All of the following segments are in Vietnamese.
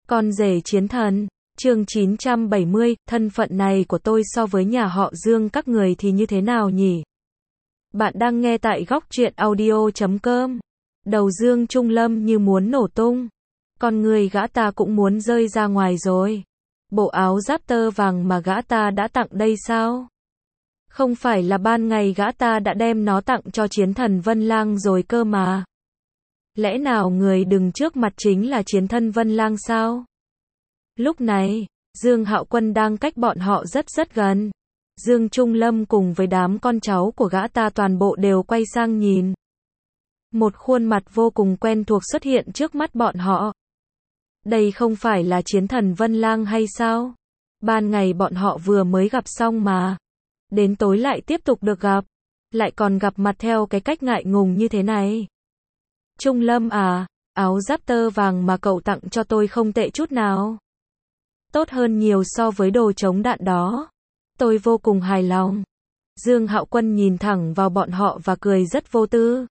Con rể chiến thần, chương 970, thân phận này của tôi so với nhà họ Dương các người thì như thế nào nhỉ? Bạn đang nghe tại góc truyện audio.com. Đầu Dương Trung Lâm như muốn nổ tung. Con người gã ta cũng muốn rơi ra ngoài rồi. Bộ áo giáp tơ vàng mà gã ta đã tặng đây sao? Không phải là ban ngày gã ta đã đem nó tặng cho chiến thần Vân Lang rồi cơ mà. Lẽ nào người đứng trước mặt chính là chiến thần Vân Lang sao? Lúc này, Dương Hạo Quân đang cách bọn họ rất gần. Dương Trung Lâm cùng với đám con cháu của gã ta toàn bộ đều quay sang nhìn. Một khuôn mặt vô cùng quen thuộc xuất hiện trước mắt bọn họ. Đây không phải là chiến thần Vân Lang hay sao? Ban ngày bọn họ vừa mới gặp xong mà. Đến tối lại tiếp tục được gặp. Lại còn gặp mặt theo cái cách ngại ngùng như thế này. Trung Lâm à, áo giáp tơ vàng mà cậu tặng cho tôi không tệ chút nào. Tốt hơn nhiều so với đồ chống đạn đó. Tôi vô cùng hài lòng. Dương Hạo Quân nhìn thẳng vào bọn họ và cười rất vô tư.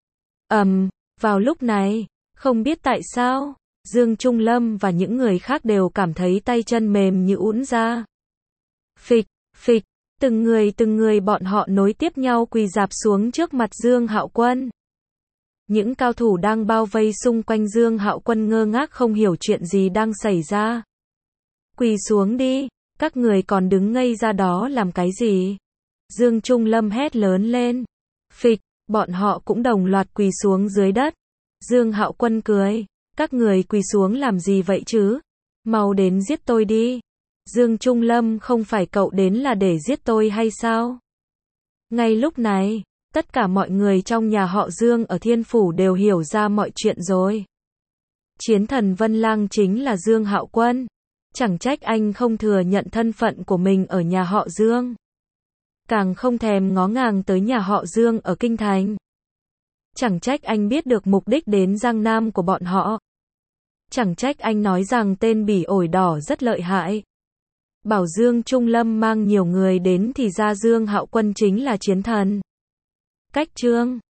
Vào lúc này, không biết tại sao, Dương Trung Lâm và những người khác đều cảm thấy tay chân mềm như ũn ra. Phịch, phịch, từng người bọn họ nối tiếp nhau quỳ rạp xuống trước mặt Dương Hạo Quân. Những cao thủ đang bao vây xung quanh Dương Hạo Quân ngơ ngác không hiểu chuyện gì đang xảy ra. Quỳ xuống đi, các người còn đứng ngây ra đó làm cái gì? Dương Trung Lâm hét lớn lên. Phịch, bọn họ cũng đồng loạt quỳ xuống dưới đất. Dương Hạo Quân cười, các người quỳ xuống làm gì vậy chứ? Mau đến giết tôi đi. Dương Trung Lâm, không phải cậu đến là để giết tôi hay sao? Ngay lúc này, tất cả mọi người trong nhà họ Dương ở Thiên Phủ đều hiểu ra mọi chuyện rồi. Chiến thần Vân Lang chính là Dương Hạo Quân. Chẳng trách anh không thừa nhận thân phận của mình ở nhà họ Dương. Càng không thèm ngó ngàng tới nhà họ Dương ở Kinh Thành. Chẳng trách anh biết được mục đích đến Giang Nam của bọn họ. Chẳng trách anh nói rằng tên bỉ ổi đỏ rất lợi hại. Bảo Dương Trung Lâm mang nhiều người đến thì ra Dương Hạo Quân chính là chiến thần. Cách chương